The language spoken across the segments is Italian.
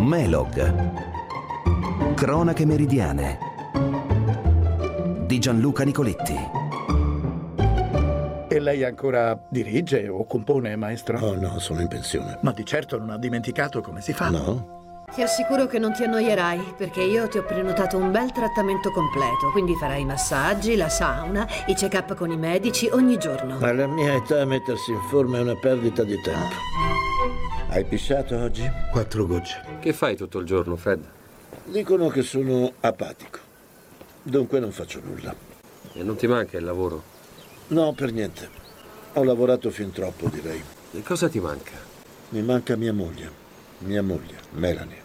Melog. Cronache meridiane di Gianluca Nicoletti. E lei ancora dirige o compone, maestro? Oh no, sono in pensione. Ma di certo non ha dimenticato come si fa. No? Ti assicuro che non ti annoierai, perché io ti ho prenotato un bel trattamento completo, quindi farai i massaggi, la sauna, i check-up con i medici ogni giorno. Alla mia età mettersi in forma è una perdita di tempo. Hai pisciato oggi? 4 gocce. Che fai tutto il giorno, Fred? Dicono che sono apatico. Dunque non faccio nulla. E non ti manca il lavoro? No, per niente. Ho lavorato fin troppo, direi. E cosa ti manca? Mi manca mia moglie. Mia moglie, Melanie.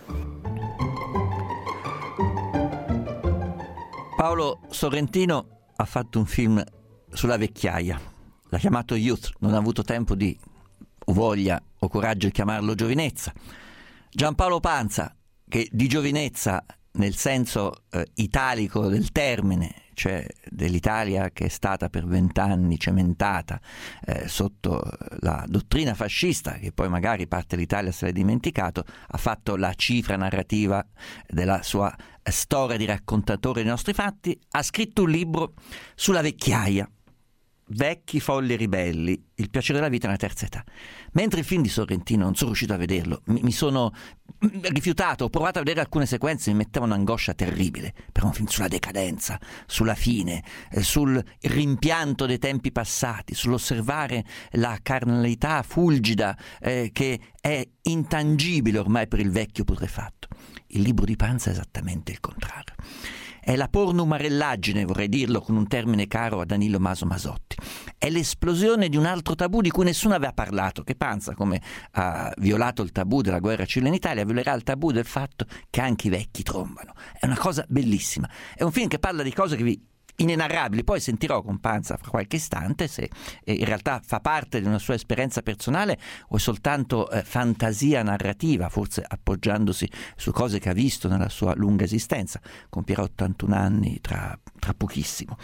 Paolo Sorrentino ha fatto un film sulla vecchiaia. L'ha chiamato Youth, non ha avuto tempo di voglia o coraggio di chiamarlo giovinezza. Giampaolo Pansa, che di giovinezza nel senso italico del termine, cioè dell'Italia che è stata per 20 anni cementata sotto la dottrina fascista, che poi magari parte dell'Italia se l'è dimenticato, ha fatto la cifra narrativa della sua storia di raccontatore dei nostri fatti, ha scritto un libro sulla vecchiaia, Vecchi, folli e ribelli, il piacere della vita nella terza età. Mentre il film di Sorrentino non sono riuscito a vederlo, mi sono rifiutato, ho provato a vedere alcune sequenze, mi mettevano un'angoscia terribile, per un film sulla decadenza, sulla fine, sul rimpianto dei tempi passati, sull'osservare la carnalità fulgida che è intangibile ormai per il vecchio putrefatto. Il libro di Pansa è esattamente il contrario. È la pornumarellaggine, vorrei dirlo con un termine caro a Danilo Maso Masotti. È l'esplosione di un altro tabù di cui nessuno aveva parlato, che Pansa, come ha violato il tabù della guerra civile in Italia, violerà il tabù del fatto che anche i vecchi trombano. È una cosa bellissima. È un film che parla di cose inenarrabili. Poi sentirò con Pansa fra qualche istante se in realtà fa parte di una sua esperienza personale o è soltanto fantasia narrativa, forse appoggiandosi su cose che ha visto nella sua lunga esistenza. Compierà 81 anni tra pochissimo.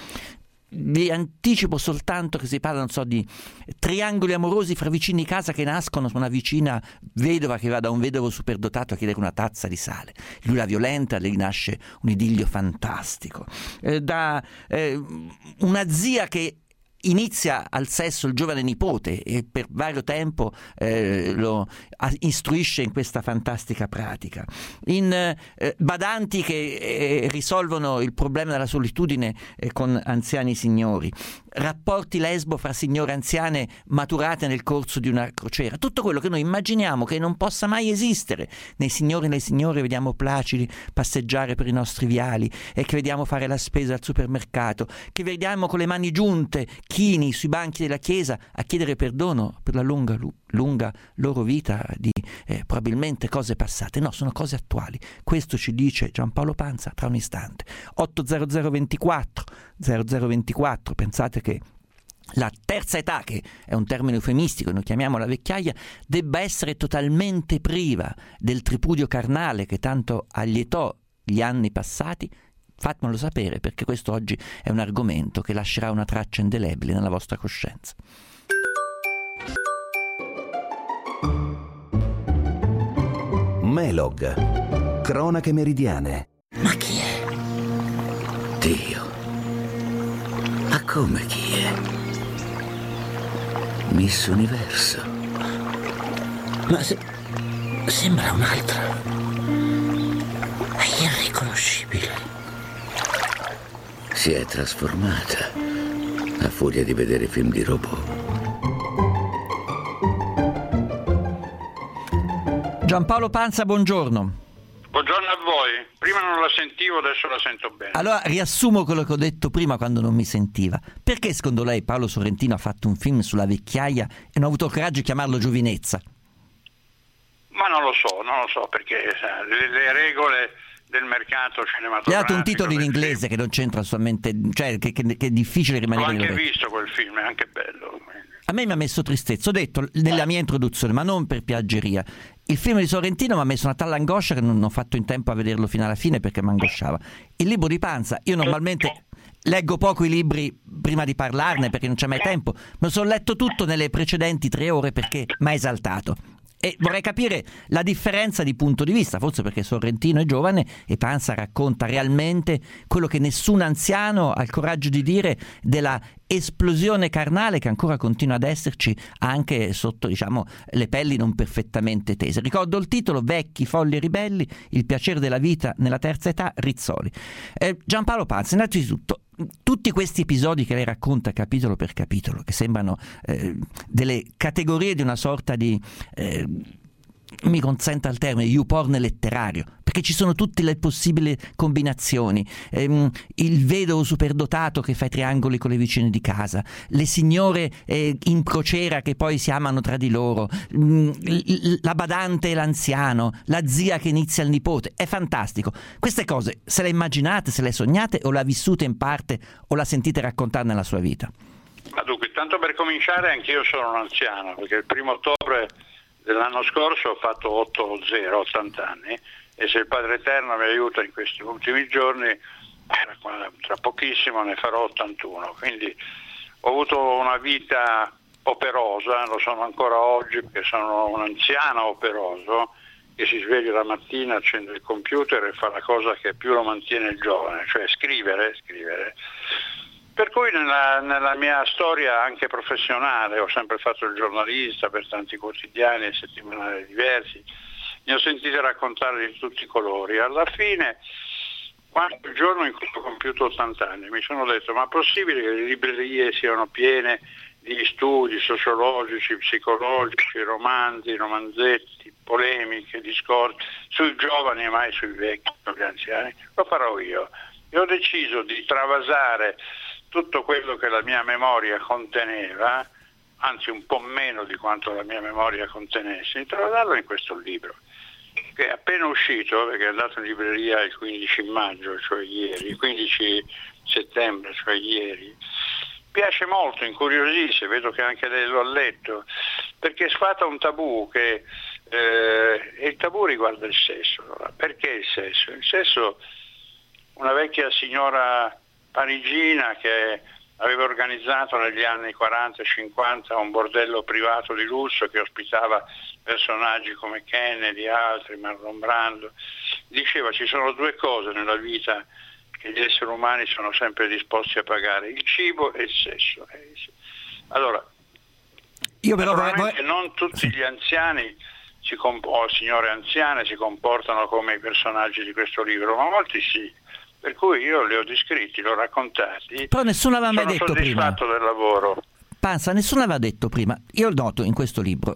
Vi anticipo soltanto che si parla, non so, di triangoli amorosi fra vicini di casa che nascono su una vicina vedova che va da un vedovo superdotato a chiedere una tazza di sale. Lui la violenta, lei nasce un idillio fantastico. Da una zia che inizia al sesso il giovane nipote e per vario tempo lo istruisce in questa fantastica pratica, in badanti che risolvono il problema della solitudine con anziani signori, rapporti lesbo fra signore anziane maturate nel corso di una crociera, tutto quello che noi immaginiamo che non possa mai esistere nei signori e le signore vediamo placidi passeggiare per i nostri viali e che vediamo fare la spesa al supermercato, che vediamo con le mani giunte chini sui banchi della chiesa a chiedere perdono per la lunga loro vita di probabilmente cose passate. No, sono cose attuali. Questo ci dice Giampaolo Pansa tra un istante. 80024 0024. Pensate che la terza età, che è un termine eufemistico, noi chiamiamo la vecchiaia, debba essere totalmente priva del tripudio carnale che tanto allietò gli anni passati? Fatemelo sapere, perché questo oggi è un argomento che lascerà una traccia indelebile nella vostra coscienza. Melog. Cronache meridiane. Ma chi è? Dio. Ma come chi è? Miss Universo. Ma sembra un'altra. È irriconoscibile. Si è trasformata a furia di vedere film di robot. Giampaolo Pansa, buongiorno. Buongiorno a voi. Prima non la sentivo, adesso la sento bene. Allora riassumo quello che ho detto prima quando non mi sentiva. Perché secondo lei Paolo Sorrentino ha fatto un film sulla vecchiaia e non ha avuto il coraggio di chiamarlo giovinezza? Ma non lo so, perché le regole del mercato cinematografico. Gli ha dato un titolo in inglese che non c'entra assolutamente, cioè che è difficile rimanere. L'ho anche visto quel film, è anche bello. A me mi ha messo tristezza, ho detto nella mia introduzione, ma non per piaggeria. Il film di Sorrentino mi ha messo una tale angoscia che non ho fatto in tempo a vederlo fino alla fine perché mi angosciava. Il libro di Pansa, io normalmente leggo poco i libri prima di parlarne perché non c'è mai tempo, ma sono letto tutto nelle precedenti 3 ore perché mi ha esaltato. E vorrei capire la differenza di punto di vista, forse perché Sorrentino è giovane e Pansa racconta realmente quello che nessun anziano ha il coraggio di dire della esplosione carnale che ancora continua ad esserci anche sotto, diciamo, le pelli non perfettamente tese. Ricordo il titolo: Vecchi, folli e ribelli, il piacere della vita nella terza età, Rizzoli. Giampaolo Pansa, innanzitutto, tutti questi episodi che lei racconta capitolo per capitolo, che sembrano delle categorie di una sorta di mi consenta il termine, YouPorn letterario, perché ci sono tutte le possibili combinazioni, il vedovo superdotato che fa i triangoli con le vicine di casa, le signore in crociera che poi si amano tra di loro, la badante e l'anziano, la zia che inizia il nipote. È fantastico. Queste cose se le immaginate, se le sognate, o la vissute in parte o la sentite raccontare nella sua vita? Ma dunque, tanto per cominciare, anch'io sono un anziano, perché il 1° ottobre dell'anno scorso ho fatto 80 anni, e se il Padre Eterno mi aiuta in questi ultimi giorni, tra pochissimo ne farò 81. Quindi ho avuto una vita operosa, lo sono ancora oggi perché sono un anziano operoso che si sveglia la mattina, accende il computer e fa la cosa che più lo mantiene il giovane, cioè scrivere. Per cui nella mia storia anche professionale ho sempre fatto il giornalista per tanti quotidiani e settimanali diversi, ne ho sentito raccontare di tutti i colori. Alla fine, quando il giorno in cui ho compiuto 80 anni, mi sono detto: ma è possibile che le librerie siano piene di studi sociologici, psicologici, romanzi, romanzetti, polemiche, discorsi sui giovani e mai sui vecchi, sugli anziani? Lo farò io. E ho deciso di travasare tutto quello che la mia memoria conteneva, anzi un po' meno di quanto la mia memoria contenesse, di travasarlo in questo libro, che è appena uscito, perché è andato in libreria il 15 maggio, cioè ieri, il 15 settembre, cioè ieri. Piace molto, incuriosisce, vedo che anche lei lo ha letto, perché sfata un tabù che il tabù riguarda il sesso. Allora, perché il sesso? Il sesso, una vecchia signora parigina che aveva organizzato negli anni 40 e 50 un bordello privato di lusso che ospitava personaggi come Kennedy, altri, Marlon Brando, diceva: ci sono due cose nella vita che gli esseri umani sono sempre disposti a pagare: il cibo e il sesso. Allora, io però non tutti gli anziani o signore anziane si comportano come i personaggi di questo libro, ma molti sì. Per cui io li ho descritti, li ho raccontati. Però nessuno aveva mai detto prima. Sono soddisfatto del lavoro. Pansa, nessuno aveva detto prima. Io noto in questo libro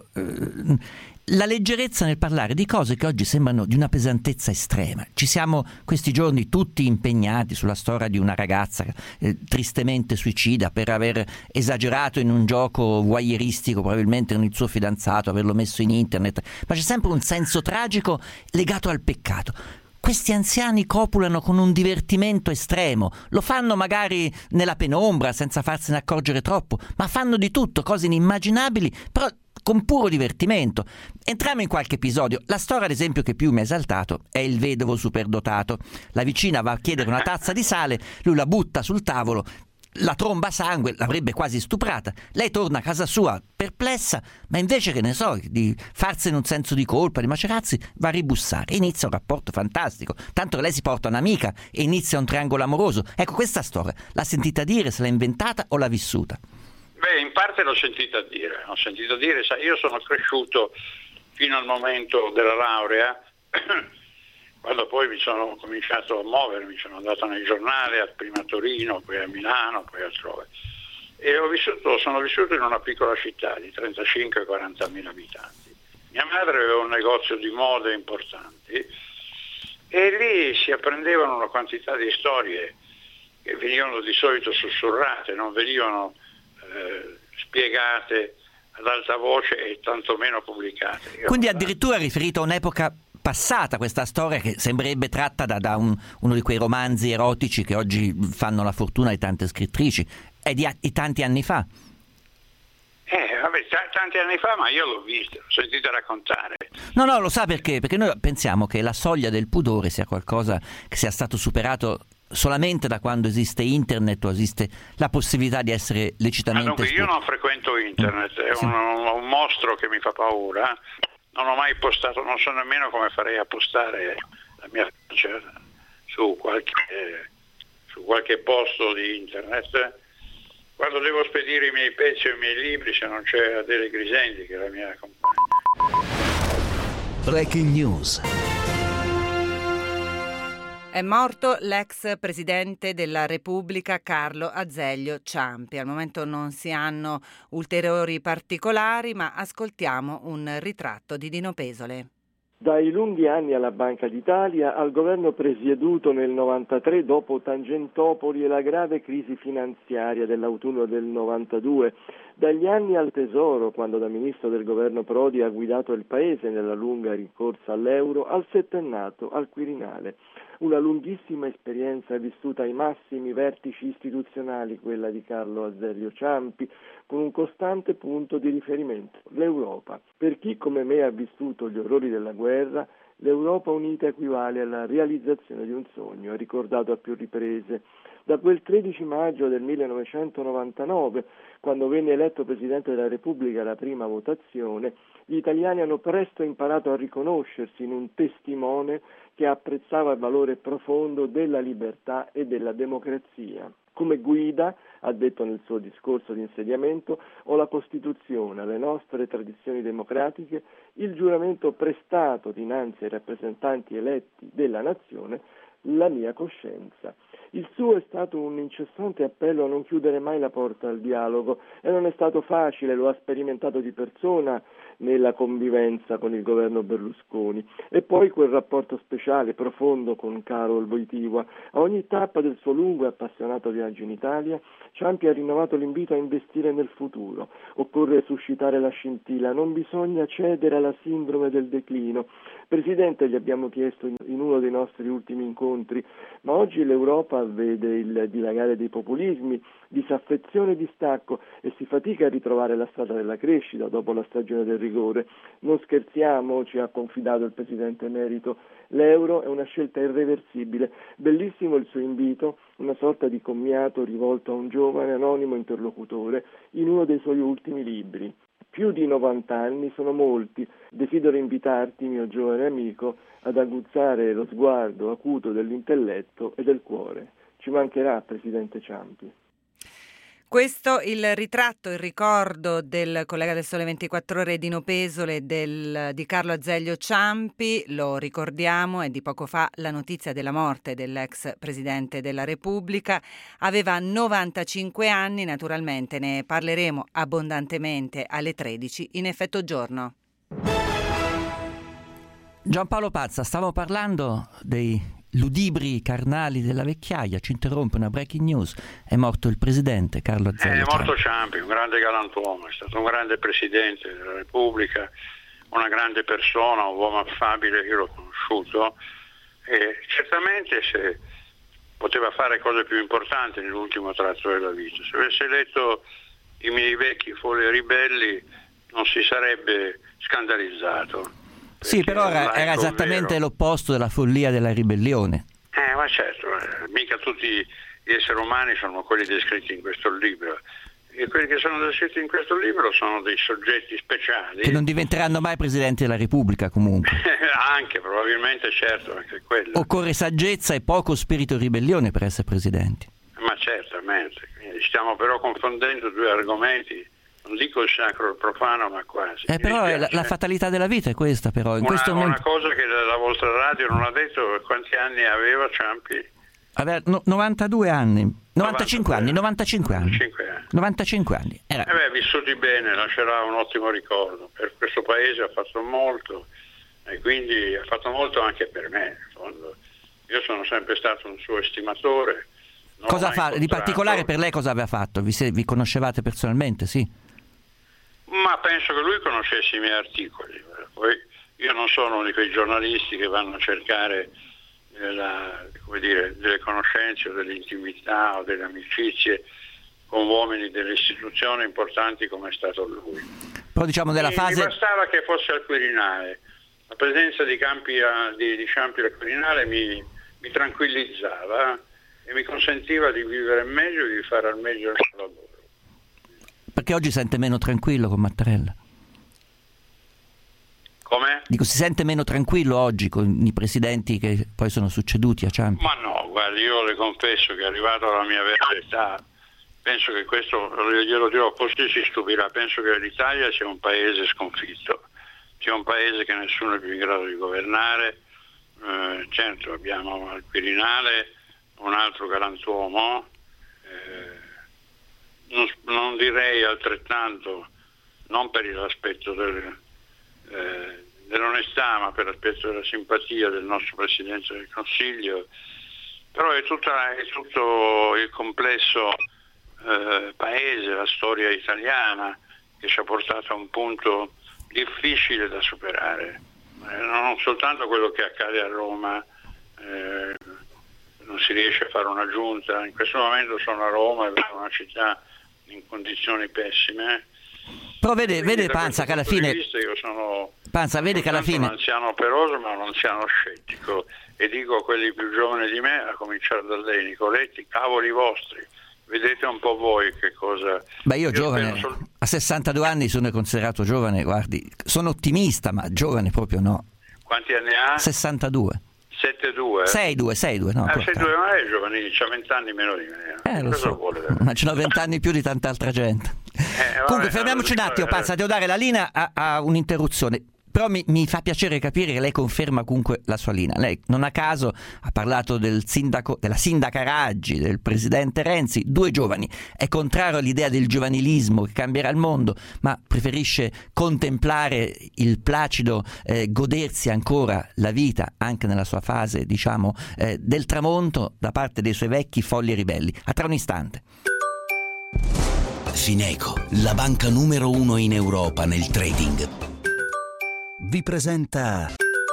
la leggerezza nel parlare di cose che oggi sembrano di una pesantezza estrema. Ci siamo questi giorni tutti impegnati sulla storia di una ragazza tristemente suicida per aver esagerato in un gioco voyeuristico, probabilmente con il suo fidanzato, averlo messo in internet, ma c'è sempre un senso tragico legato al peccato. Questi anziani copulano con un divertimento estremo, lo fanno magari nella penombra senza farsene accorgere troppo, ma fanno di tutto, cose inimmaginabili, però con puro divertimento. Entriamo in qualche episodio. La storia, ad esempio, che più mi ha esaltato è il vedovo superdotato. La vicina va a chiedere una tazza di sale, lui la butta sul tavolo, la tromba sangue, l'avrebbe quasi stuprata. Lei torna a casa sua perplessa, ma invece, che ne so, di farsene un senso di colpa, di macerazzi, va a ribussare. Inizia un rapporto fantastico, tanto che lei si porta un'amica e inizia un triangolo amoroso. Ecco, questa storia l'ha sentita dire, se l'ha inventata o l'ha vissuta? Beh, in parte l'ho sentita dire, sai, io sono cresciuto fino al momento della laurea, quando poi mi sono cominciato a muovermi, sono andato nei giornali, prima a Torino, poi a Milano, poi altrove. E sono vissuto in una piccola città di 35-40 mila abitanti. Mia madre aveva un negozio di mode importanti e lì si apprendevano una quantità di storie che venivano di solito sussurrate, non venivano spiegate ad alta voce e tantomeno pubblicate. Quindi addirittura riferito a un'epoca passata, questa storia che sembrerebbe tratta da uno di quei romanzi erotici che oggi fanno la fortuna di tante scrittrici. È di tanti anni fa. Tanti anni fa, ma io l'ho vista, l'ho sentita raccontare. No, lo sa perché? Perché noi pensiamo che la soglia del pudore sia qualcosa che sia stato superato solamente da quando esiste internet o esiste la possibilità di essere lecitamente Io non frequento internet, è un mostro che mi fa paura, non ho mai postato, non so nemmeno come farei a postare la mia faccia su qualche posto di internet. Quando devo spedire i miei pezzi o i miei libri, se non c'è Adele Grisendi, che è la mia compagna. Breaking News. È morto l'ex presidente della Repubblica Carlo Azeglio Ciampi. Al momento non si hanno ulteriori particolari, ma ascoltiamo un ritratto di Dino Pesole. Dai lunghi anni alla Banca d'Italia al governo presieduto nel 93 dopo Tangentopoli e la grave crisi finanziaria dell'autunno del 92, dagli anni al Tesoro quando da ministro del governo Prodi ha guidato il paese nella lunga rincorsa all'euro, al settennato, al Quirinale. Una lunghissima esperienza vissuta ai massimi vertici istituzionali, quella di Carlo Azeglio Ciampi, con un costante punto di riferimento, l'Europa. Per chi come me ha vissuto gli orrori della guerra, l'Europa unita equivale alla realizzazione di un sogno, ha ricordato a più riprese. Da quel 13 maggio del 1999, quando venne eletto Presidente della Repubblica alla prima votazione, gli italiani hanno presto imparato a riconoscersi in un testimone che apprezzava il valore profondo della libertà e della democrazia. Come guida, ha detto nel suo discorso di insediamento, ho la Costituzione, le nostre tradizioni democratiche, il giuramento prestato dinanzi ai rappresentanti eletti della nazione, la mia coscienza. Il suo è stato un incessante appello a non chiudere mai la porta al dialogo e non è stato facile, lo ha sperimentato di persona nella convivenza con il governo Berlusconi. E poi quel rapporto speciale, profondo con Karol Wojtyła. A ogni tappa del suo lungo e appassionato viaggio in Italia, Ciampi ha rinnovato l'invito a investire nel futuro. Occorre suscitare la scintilla, non bisogna cedere alla sindrome del declino. Presidente, gli abbiamo chiesto in uno dei nostri ultimi incontri, ma oggi l'Europa vede il dilagare dei populismi, disaffezione e distacco e si fatica a ritrovare la strada della crescita dopo la stagione del rigore. Non scherziamo, ci ha confidato il Presidente emerito, l'euro è una scelta irreversibile. Bellissimo il suo invito, una sorta di commiato rivolto a un giovane anonimo interlocutore in uno dei suoi ultimi libri. Più di 90 anni sono molti, desidero invitarti, mio giovane amico, ad aguzzare lo sguardo acuto dell'intelletto e del cuore. Ci mancherà, Presidente Ciampi. Questo il ritratto, il ricordo del collega del Sole 24 Ore Dino Pesole di Carlo Azeglio Ciampi. Lo ricordiamo, è di poco fa la notizia della morte dell'ex Presidente della Repubblica. Aveva 95 anni, naturalmente ne parleremo abbondantemente alle 13 in Effetto Giorno. Giampaolo Pansa, stavo parlando dei ludibri carnali della vecchiaia, ci interrompe una breaking news, è morto il presidente Carlo Azeglio Ciampi. È morto Ciampi, un grande galantuomo, è stato un grande presidente della Repubblica, una grande persona, un uomo affabile, io l'ho conosciuto e certamente se poteva fare cose più importanti nell'ultimo tratto della vita. Se avesse letto i miei vecchi Fogli Ribelli non si sarebbe scandalizzato. Sì, però era esattamente l'opposto della follia della ribellione. Ma certo, mica tutti gli esseri umani sono quelli descritti in questo libro. E quelli che sono descritti in questo libro sono dei soggetti speciali. Che non diventeranno mai Presidenti della Repubblica, comunque. Anche, probabilmente, certo, anche quello. Occorre saggezza e poco spirito ribellione per essere presidenti. Ma certamente. Stiamo però confondendo due argomenti. Non dico il sacro e il profano, ma quasi. Però la fatalità della vita è questa, però. Questo una cosa che la vostra radio non ha detto, quanti anni aveva Ciampi? Aveva 92 anni, 95 anni. 95 anni. Vissuti bene, lascerà un ottimo ricordo. Per questo paese ha fatto molto e quindi ha fatto molto anche per me, in fondo. Io sono sempre stato un suo estimatore. Cosa fa di particolare per lei? Cosa aveva fatto? Vi conoscevate personalmente, sì? Ma penso che lui conoscesse i miei articoli. Poi io non sono uno di quei giornalisti che vanno a cercare delle conoscenze o dell'intimità o delle amicizie con uomini delle istituzioni importanti come è stato lui. Però diciamo della fase... Mi bastava che fosse al Quirinale. La presenza di Ciampi al Quirinale mi tranquillizzava e mi consentiva di vivere meglio e di fare al meglio il mio lavoro. Perché oggi sente meno tranquillo con Mattarella? Come? Dico, si sente meno tranquillo oggi con i presidenti che poi sono succeduti a Ciampi? Ma no, guardi, io le confesso che arrivato alla mia vera età, penso che questo, glielo dirò, forse si stupirà, penso che l'Italia sia un paese sconfitto, sia un paese che nessuno è più in grado di governare. Certo, abbiamo al Quirinale un altro galantuomo, non direi altrettanto, non per l'aspetto dell'onestà, ma per l'aspetto della simpatia del nostro Presidente del Consiglio, però è tutto il complesso paese, la storia italiana che ci ha portato a un punto difficile da superare. Non soltanto quello che accade a Roma, non si riesce a fare una giunta. In questo momento sono a Roma, è una città in condizioni pessime. Però vede Panza che alla fine vede che alla fine un anziano operoso, ma un anziano scettico, e dico a quelli più giovani di me, a cominciare da lei, Nicoletti, cavoli vostri, vedete un po' voi che cosa. Beh, io giovane, a 62 anni sono considerato giovane, guardi, sono ottimista, ma giovane proprio no. Quanti anni ha? 62. 7-2? 6-2, no. 6-2, ma è giovanile, c'ha 20 anni meno di me. Lo so, ma ce n'ho 20 anni più di tanta altra gente. Comunque fermiamoci un attimo, Panza, devo dare la linea a un'interruzione. Però mi fa piacere capire che lei conferma comunque la sua linea. Lei non a caso ha parlato della sindaca Raggi, del presidente Renzi, due giovani. È contrario all'idea del giovanilismo che cambierà il mondo, ma preferisce contemplare il placido, godersi ancora la vita, anche nella sua fase, diciamo, del tramonto, da parte dei suoi vecchi folli e ribelli. A tra un istante. Fineco, la banca numero 1 in Europa nel trading, vi presenta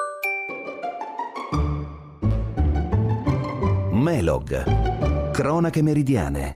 Melog, cronache meridiane.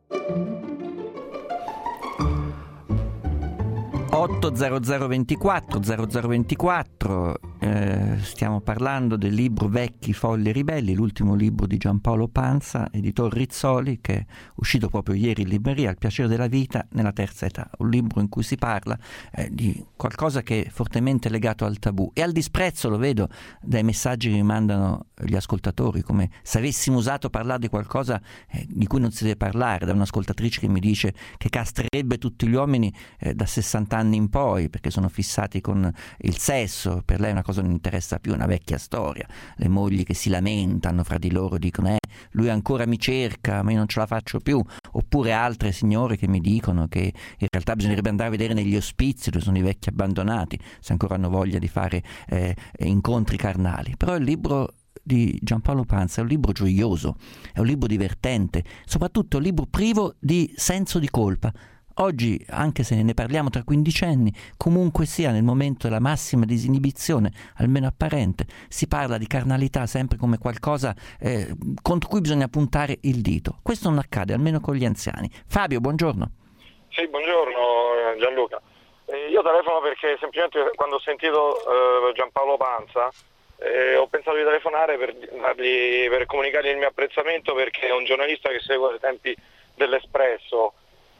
80024 stiamo parlando del libro Vecchi, folli e ribelli, l'ultimo libro di Giampaolo Pansa, editor Rizzoli, che è uscito proprio ieri in libreria, Il piacere della vita nella terza età, un libro in cui si parla di qualcosa che è fortemente legato al tabù e al disprezzo, lo vedo dai messaggi che mi mandano gli ascoltatori, come se avessimo usato parlare di qualcosa di cui non si deve parlare, da un'ascoltatrice che mi dice che castrerebbe tutti gli uomini da 60 anni in poi perché sono fissati con il sesso, per lei è una cosa che non interessa più, una vecchia storia, le mogli che si lamentano fra di loro, dicono lui ancora mi cerca ma io non ce la faccio più, oppure altre signore che mi dicono che in realtà bisognerebbe andare a vedere negli ospizi dove sono i vecchi abbandonati se ancora hanno voglia di fare incontri carnali. Però il libro di Giampaolo Pansa è un libro gioioso, è un libro divertente, soprattutto un libro privo di senso di colpa. Oggi, anche se ne parliamo tra quindicenni, comunque sia nel momento della massima disinibizione, almeno apparente, si parla di carnalità sempre come qualcosa contro cui bisogna puntare il dito. Questo non accade, almeno con gli anziani. Fabio, buongiorno. Sì, buongiorno Gianluca. Io telefono perché semplicemente quando ho sentito Giampaolo Pansa ho pensato di telefonare per comunicare il mio apprezzamento, perché è un giornalista che segue ai tempi dell'Espresso.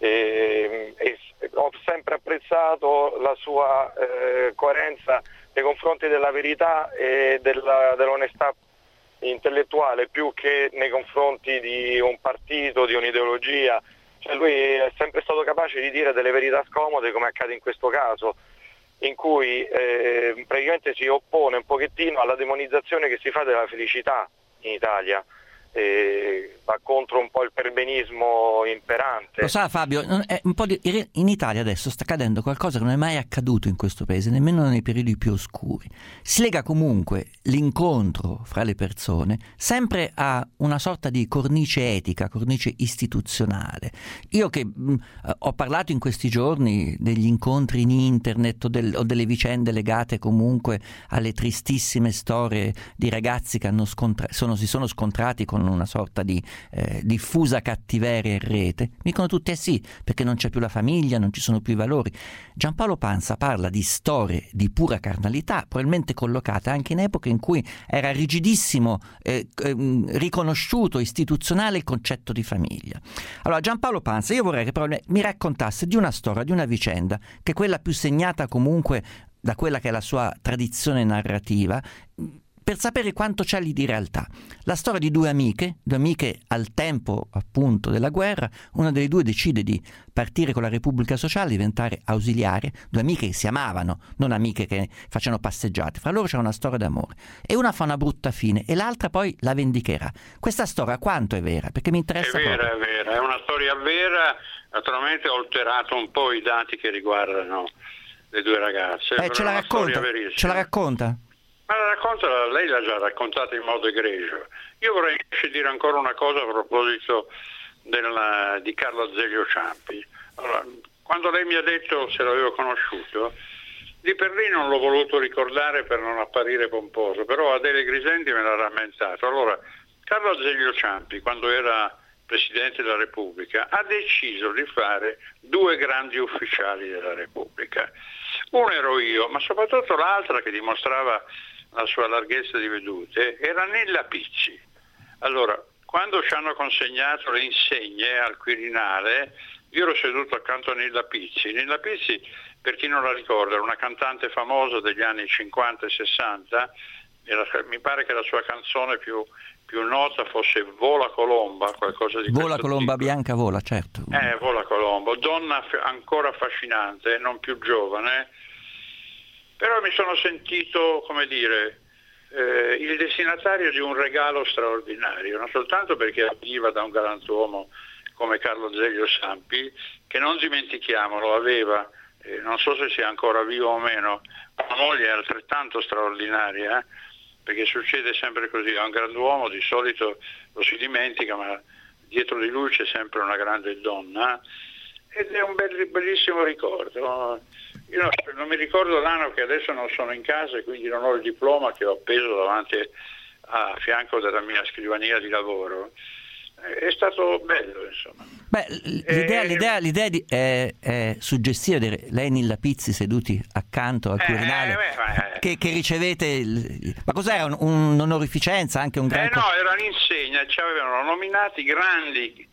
E ho sempre apprezzato la sua coerenza nei confronti della verità e dell'onestà intellettuale, più che nei confronti di un partito, di un'ideologia. Cioè lui è sempre stato capace di dire delle verità scomode, come accade in questo caso, in cui praticamente si oppone un pochettino alla demonizzazione che si fa della felicità in Italia. Va contro un po' il perbenismo imperante. Lo sa Fabio, in Italia adesso sta accadendo qualcosa che non è mai accaduto in questo paese, nemmeno nei periodi più oscuri. Si lega comunque l'incontro fra le persone sempre a una sorta di cornice etica, cornice istituzionale. Io che ho parlato in questi giorni degli incontri in internet o delle vicende legate comunque alle tristissime storie di ragazzi che si sono scontrati con una sorta di diffusa cattiveria in rete, mi dicono tutti sì, perché non c'è più la famiglia, non ci sono più i valori. Giampaolo Pansa parla di storie di pura carnalità, probabilmente collocate anche in epoche in cui era rigidissimo riconosciuto istituzionale il concetto di famiglia. Allora Giampaolo Pansa, io vorrei che mi raccontasse di una storia, di una vicenda, che è quella più segnata comunque da quella che è la sua tradizione narrativa, per sapere quanto c'è lì di realtà. La storia di due amiche al tempo appunto della guerra, una delle due decide di partire con la Repubblica Sociale, diventare ausiliarie, due amiche che si amavano, non amiche che facevano passeggiate, fra loro c'è una storia d'amore, e una fa una brutta fine e l'altra poi la vendicherà. Questa storia quanto è vera? Perché mi interessa proprio. È vera, è una storia vera, naturalmente ho alterato un po' i dati che riguardano le due ragazze. Ce la racconta? Ma lei l'ha già raccontata in modo egregio. Io vorrei invece dire ancora una cosa a proposito di Carlo Azeglio Ciampi. Allora, quando lei mi ha detto se l'avevo conosciuto, di per lì non l'ho voluto ricordare per non apparire pomposo, però Adele Grisendi me l'ha rammentato. Allora, Carlo Azeglio Ciampi, quando era Presidente della Repubblica, ha deciso di fare due grandi ufficiali della Repubblica. Uno ero io, ma soprattutto l'altra, che dimostrava la sua larghezza di vedute, era Nilla Pizzi. Allora, quando ci hanno consegnato le insegne al Quirinale, io ero seduto accanto a Nilla Pizzi. Nilla Pizzi, per chi non la ricorda, era una cantante famosa degli anni 50 e 60, mi pare che la sua canzone più nota fosse Vola Colomba, qualcosa di Vola Colomba tipo. Bianca vola, certo. Vola Colombo, donna ancora affascinante, non più giovane, però mi sono sentito, come dire, il destinatario di un regalo straordinario, non soltanto perché arriva da un galantuomo come Carlo Azeglio Ciampi, che non dimentichiamolo, aveva, non so se sia ancora vivo o meno, una moglie altrettanto straordinaria, perché succede sempre così, a un grand'uomo di solito lo si dimentica, ma dietro di lui c'è sempre una grande donna, ed è un bellissimo ricordo. Io non mi ricordo l'anno, che adesso non sono in casa e quindi non ho il diploma, che ho appeso davanti a fianco della mia scrivania di lavoro. È stato bello, insomma. L'idea è suggestiva, lei e Nilla Pizzi seduti accanto al Quirinale, che ricevete ma cos'era, un'onorificenza, anche un gran... No, era un'insegna, ci avevano nominati grandi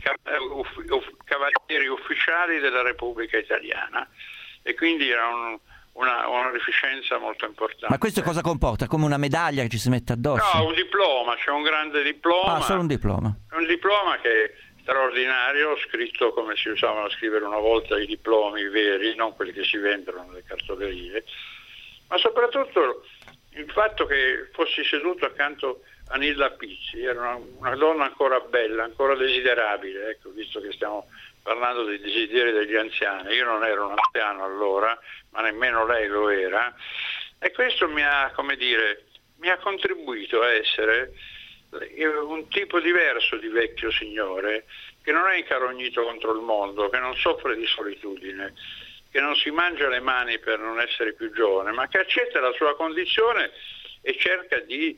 cavalieri ufficiali della Repubblica Italiana, e quindi era un'onorificenza molto importante. Ma questo cosa comporta? Come una medaglia che ci si mette addosso? No, un diploma, c'è un grande diploma. Ah, solo un diploma. Un diploma che è straordinario, scritto come si usavano a scrivere una volta i diplomi veri, non quelli che si vendono nelle cartolerie, ma soprattutto il fatto che fossi seduto accanto a Nilla Pizzi, era una donna ancora bella, ancora desiderabile, ecco, visto che stiamo parlando dei desideri degli anziani. Io non ero un anziano allora, ma nemmeno lei lo era, e questo mi ha contribuito a essere un tipo diverso di vecchio signore, che non è incarognito contro il mondo, che non soffre di solitudine, che non si mangia le mani per non essere più giovane, ma che accetta la sua condizione e cerca di,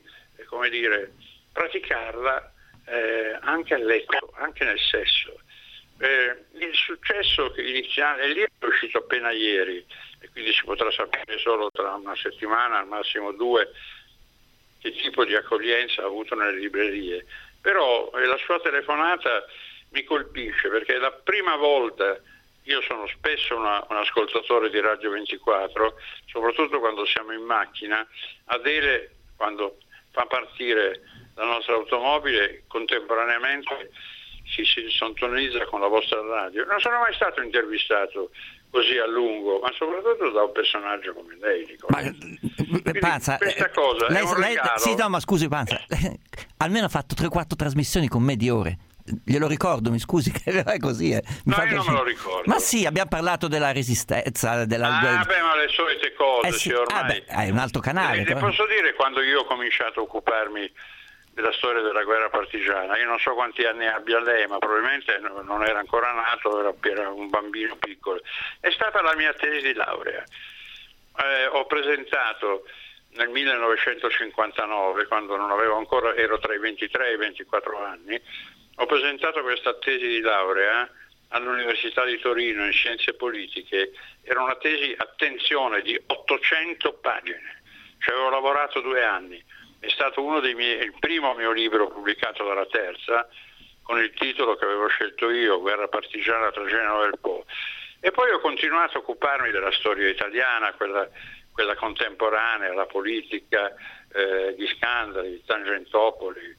praticarla anche a letto, anche nel sesso. Il successo iniziale, lì è uscito appena ieri, e quindi si potrà sapere solo tra una settimana, al massimo 2, che tipo di accoglienza ha avuto nelle librerie. Però la sua telefonata mi colpisce, perché è la prima volta. Io sono spesso un ascoltatore di Radio 24, soprattutto quando siamo in macchina. Adele, quando fa partire la nostra automobile, contemporaneamente si sintonizza con la vostra radio. Non sono mai stato intervistato così a lungo, ma soprattutto da un personaggio come lei, Nicola. Panza, questa cosa è un regalo. Sì, no, ma scusi Panza, almeno ha fatto 3-4 trasmissioni con me di ore. Glielo ricordo, mi scusi, che è così. Io non me lo ricordo. Ma sì, abbiamo parlato della Resistenza, ma le solite cose, sì. Ormai. È un altro canale. Le posso dire, quando io ho cominciato a occuparmi della storia della guerra partigiana, io non so quanti anni abbia lei, ma probabilmente non era ancora nato, era un bambino piccolo. È stata la mia tesi di laurea. Ho presentato nel 1959, quando non avevo ancora, ero tra i 23 e i 24 anni, ho presentato questa tesi di laurea all'Università di Torino in Scienze Politiche. Era una tesi, attenzione, di 800 pagine. Ci avevo lavorato 2 anni. È stato il primo mio libro pubblicato dalla Terza, con il titolo che avevo scelto io, Guerra partigiana tra Genova e il Po. E poi ho continuato a occuparmi della storia italiana, quella contemporanea, la politica, gli scandali di Tangentopoli,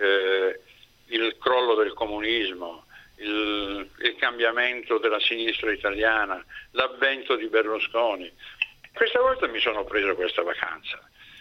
il crollo del comunismo, il cambiamento della sinistra italiana, l'avvento di Berlusconi. Questa volta mi sono preso questa vacanza.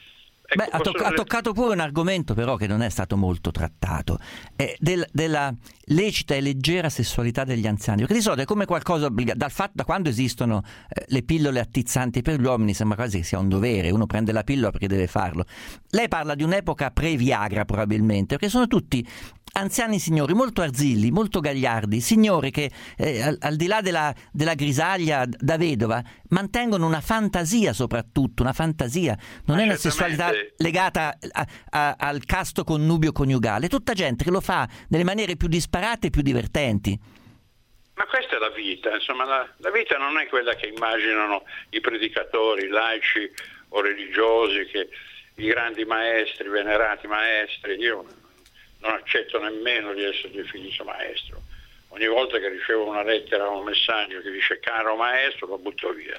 Ecco, ha toccato pure un argomento però che non è stato molto trattato, della lecita e leggera sessualità degli anziani, perché di solito è come qualcosa da quando esistono le pillole attizzanti per gli uomini sembra quasi che sia un dovere, uno prende la pillola perché deve farlo. Lei parla di un'epoca pre-Viagra probabilmente, perché sono tutti anziani signori molto arzilli, molto gagliardi, signori che al di là della grisaglia da vedova mantengono una fantasia, soprattutto una fantasia, non è una sessualità legata al casto connubio coniugale, è tutta gente che lo fa nelle maniere più disparate e più divertenti. Ma questa è la vita, insomma, la vita non è quella che immaginano i predicatori, i laici o religiosi, che i grandi maestri, venerati maestri. Io non accetto nemmeno di essere definito maestro. Ogni volta che ricevo una lettera o un messaggio che dice caro maestro, lo butto via.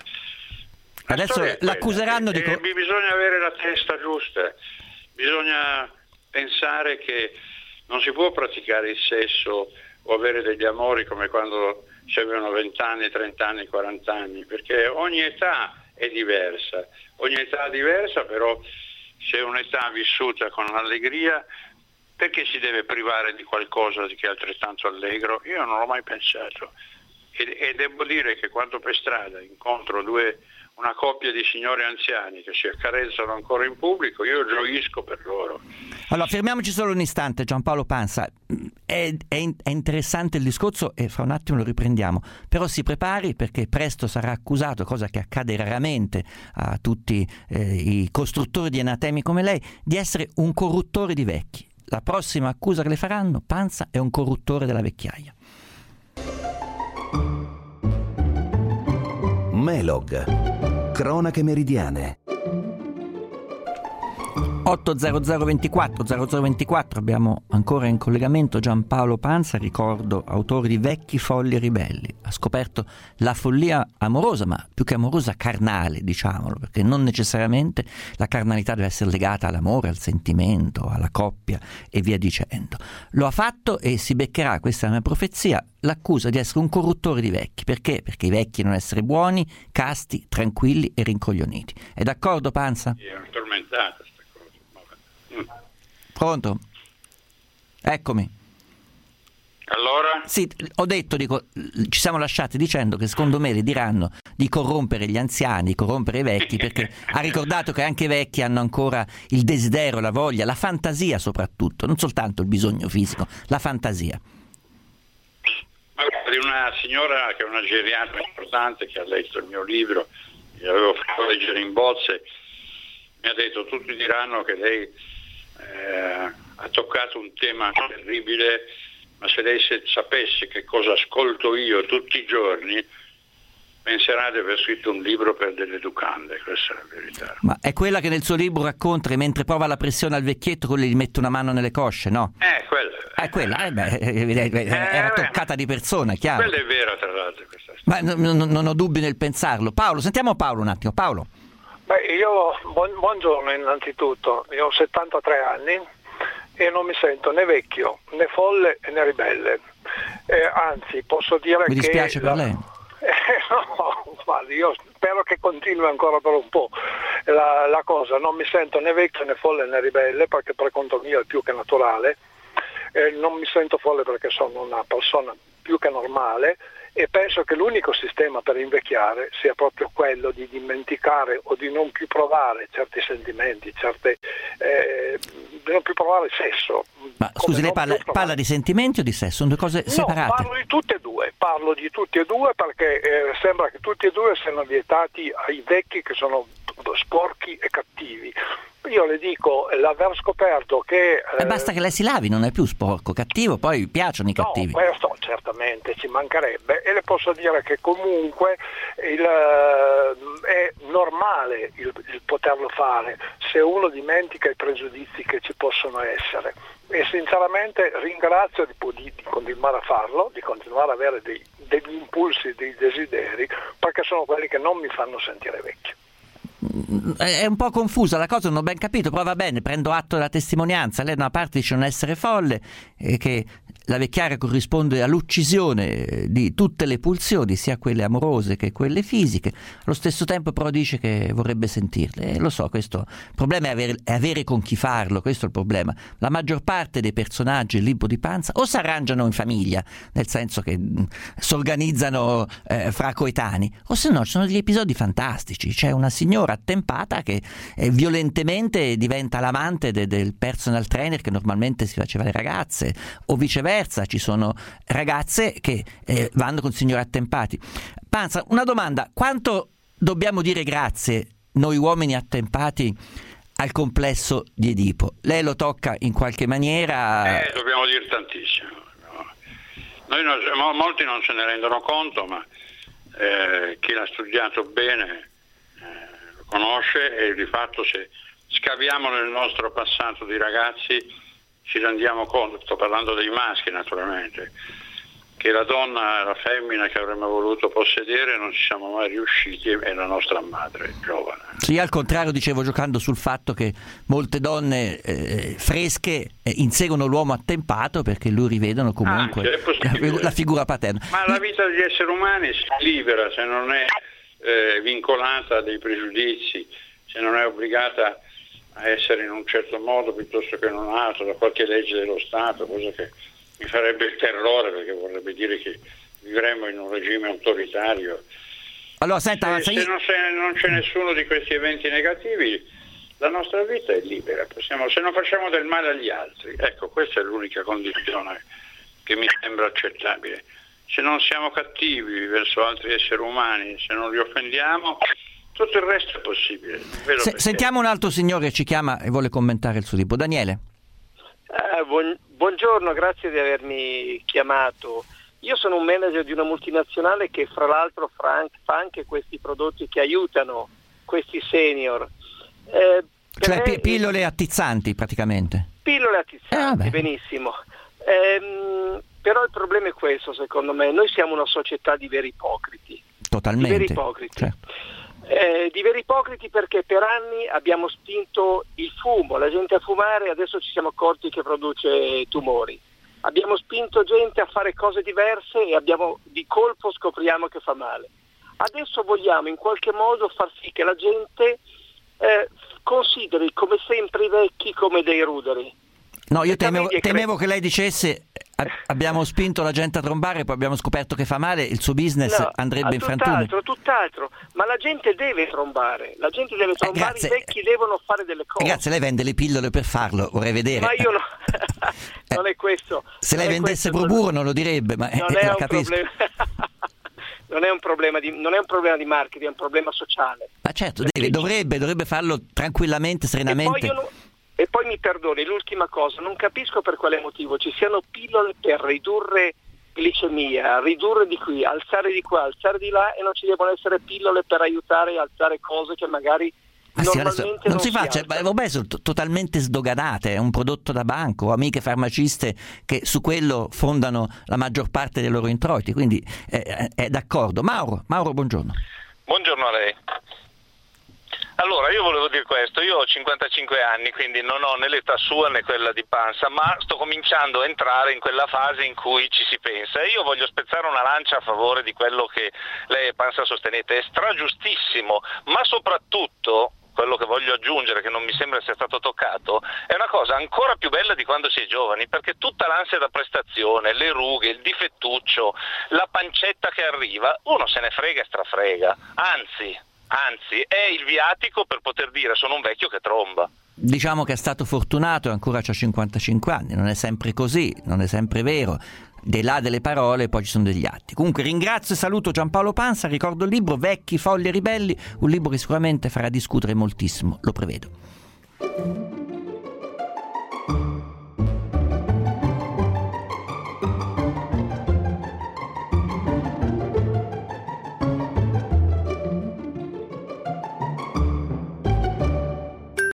Adesso l'accuseranno di... Bisogna avere la testa giusta, bisogna pensare che non si può praticare il sesso o avere degli amori come quando si avevano 20 anni, 30 anni, 40 anni, perché ogni età è diversa. Ogni età è diversa, però se è un'età vissuta con allegria, perché si deve privare di qualcosa che è altrettanto allegro? Io non l'ho mai pensato. E devo dire che quando per strada incontro una coppia di signori anziani che si accarezzano ancora in pubblico, io gioisco per loro. Allora, fermiamoci solo un istante, Giampaolo Pansa. È interessante il discorso e fra un attimo lo riprendiamo, però si prepari perché presto sarà accusato, cosa che accade raramente a tutti i costruttori di anatemi come lei, di essere un corruttore di vecchi. La prossima accusa che le faranno, Pansa è un corruttore della vecchiaia. Melog, cronache meridiane. 80024 abbiamo ancora in collegamento Giampaolo Pansa, ricordo autore di Vecchi, folli e ribelli. Ha scoperto la follia amorosa, ma più che amorosa carnale, diciamolo, perché non necessariamente la carnalità deve essere legata all'amore, al sentimento, alla coppia e via dicendo. Lo ha fatto e si beccherà, questa è la mia profezia, l'accusa di essere un corruttore di vecchi. Perché? Perché i vecchi devono essere buoni, casti, tranquilli e rincoglioniti. È d'accordo, Pansa? Sì, è tormentata. Pronto? Eccomi. Allora? Sì, ho detto, ci siamo lasciati dicendo che secondo me le diranno di corrompere gli anziani, di corrompere i vecchi, perché ha ricordato che anche i vecchi hanno ancora il desiderio, la voglia, la fantasia soprattutto, non soltanto il bisogno fisico, la fantasia. Di una signora che è una geriatra importante che ha letto il mio libro, gli avevo fatto leggere in bozze, mi ha detto tutti diranno che lei ha toccato un tema terribile, ma se lei sapesse che cosa ascolto io tutti i giorni penserà di aver scritto un libro per delle educande, questa è la verità. Ma è quella che nel suo libro racconta che mentre prova la pressione al vecchietto quelli gli mette una mano nelle cosce, no? Quella. Era toccata di persona, chiaro. Quella è vera, tra l'altro. Ma non ho dubbi nel pensarlo. Paolo, sentiamo Paolo un attimo. Paolo. Io, buongiorno innanzitutto, io ho 73 anni e non mi sento né vecchio, né folle né ribelle, anzi posso dire che... Mi dispiace per lei. No, guardi, io spero che continui ancora per un po' la cosa, non mi sento né vecchio né folle né ribelle perché per conto mio è più che naturale, non mi sento folle perché sono una persona più che normale e penso che l'unico sistema per invecchiare sia proprio quello di dimenticare o di non più provare certi sentimenti, di non più provare il sesso. Ma scusi, lei parla di sentimenti o di sesso? Sono due cose separate? No, parlo di tutti e due perché sembra che tutti e due siano vietati ai vecchi che sono sporchi e cattivi. Io le dico, l'aver scoperto che... basta che lei si lavi, non è più sporco, cattivo, poi piacciono i cattivi. No, questo certamente ci mancherebbe e le posso dire che comunque è normale il poterlo fare se uno dimentica i pregiudizi che ci possono essere e sinceramente ringrazio di continuare a farlo, di continuare ad avere degli impulsi, dei desideri, perché sono quelli che non mi fanno sentire vecchio. È un po' confusa la cosa, non ho ben capito, però va bene, prendo atto della testimonianza. Lei da una parte dice non essere folle, che la vecchiaia corrisponde all'uccisione di tutte le pulsioni, sia quelle amorose che quelle fisiche. Allo stesso tempo però dice che vorrebbe sentirle. Lo so, questo il problema è avere con chi farlo, questo è il problema. La maggior parte dei personaggi del libro di Panza o si arrangiano in famiglia, nel senso che si organizzano fra coetanei, o se no ci sono degli episodi fantastici. C'è una signora attempata che violentemente diventa l'amante del personal trainer che normalmente si faceva le ragazze, o viceversa. Ci sono ragazze che vanno con signori attempati. Panza, una domanda: quanto dobbiamo dire grazie noi uomini attempati al complesso di Edipo? Lei lo tocca in qualche maniera? Dobbiamo dire tantissimo. Molti non se ne rendono conto, ma chi l'ha studiato bene lo conosce, e di fatto se scaviamo nel nostro passato di ragazzi ci rendiamo conto, sto parlando dei maschi naturalmente, che la donna, la femmina che avremmo voluto possedere non ci siamo mai riusciti, è la nostra madre giovane. Sì, al contrario dicevo, giocando sul fatto che molte donne fresche inseguono l'uomo attempato perché lui rivedono comunque la figura paterna. Ma la vita degli esseri umani si libera se non è vincolata a dei pregiudizi, se non è obbligata a essere in un certo modo piuttosto che in un altro, da qualche legge dello Stato, cosa che mi farebbe il terrore, perché vorrebbe dire che vivremmo in un regime autoritario. Allora, senta, se non c'è nessuno di questi eventi negativi, la nostra vita è libera, se non facciamo del male agli altri, ecco, questa è l'unica condizione che mi sembra accettabile. Se non siamo cattivi verso altri esseri umani, se non li offendiamo, tutto il resto è possibile. Sentiamo un altro signore che ci chiama e vuole commentare il suo libro. Daniele. Buongiorno, grazie di avermi chiamato. Io sono un manager di una multinazionale che fra l'altro fa anche questi prodotti che aiutano questi senior. Cioè pillole attizzanti praticamente. Pillole attizzanti, benissimo. Però il problema è questo, secondo me. Noi siamo una società di veri ipocriti. Totalmente. Di veri ipocriti. Di veri ipocriti perché per anni abbiamo spinto il fumo, la gente a fumare, adesso ci siamo accorti che produce tumori. Abbiamo spinto gente a fare cose diverse e di colpo scopriamo che fa male. Adesso vogliamo in qualche modo far sì che la gente consideri come sempre i vecchi come dei ruderi. No, io temevo che lei dicesse abbiamo spinto la gente a trombare, poi abbiamo scoperto che fa male, il suo business andrebbe in frantumi. Tutt'altro, ma la gente deve trombare, i vecchi devono fare delle cose. Grazie, lei vende le pillole per farlo, vorrei vedere. Ma io no, non è questo. Se lei vendesse Proburo non lo direbbe, ma non è un problema. Non è un problema di marketing, è un problema sociale. Ma certo, dovrebbe farlo tranquillamente, serenamente. E poi mi perdoni, l'ultima cosa, non capisco per quale motivo ci siano pillole per ridurre glicemia, ridurre di qui, alzare di qua, alzare di là, e non ci devono essere pillole per aiutare a alzare cose che magari normalmente non si faccia. Sono totalmente sdoganate, è un prodotto da banco, ho amiche farmaciste che su quello fondano la maggior parte dei loro introiti, quindi è d'accordo. Mauro, buongiorno. Buongiorno a lei. Allora, io volevo dire questo, io ho 55 anni, quindi non ho né l'età sua né quella di Panza, ma sto cominciando a entrare in quella fase in cui ci si pensa, e io voglio spezzare una lancia a favore di quello che lei e Panza sostenete, è stragiustissimo, ma soprattutto quello che voglio aggiungere, che non mi sembra sia stato toccato, è una cosa ancora più bella di quando si è giovani, perché tutta l'ansia da prestazione, le rughe, il difettuccio, la pancetta che arriva, uno se ne frega e strafrega, anzi è il viatico per poter dire sono un vecchio che tromba. Diciamo che è stato fortunato e ancora c'ha 55 anni, non è sempre così, non è sempre vero. Di là delle parole poi ci sono degli atti. Comunque ringrazio e saluto Giampaolo Panza, ricordo il libro Vecchi, folli e ribelli, un libro che sicuramente farà discutere moltissimo, lo prevedo.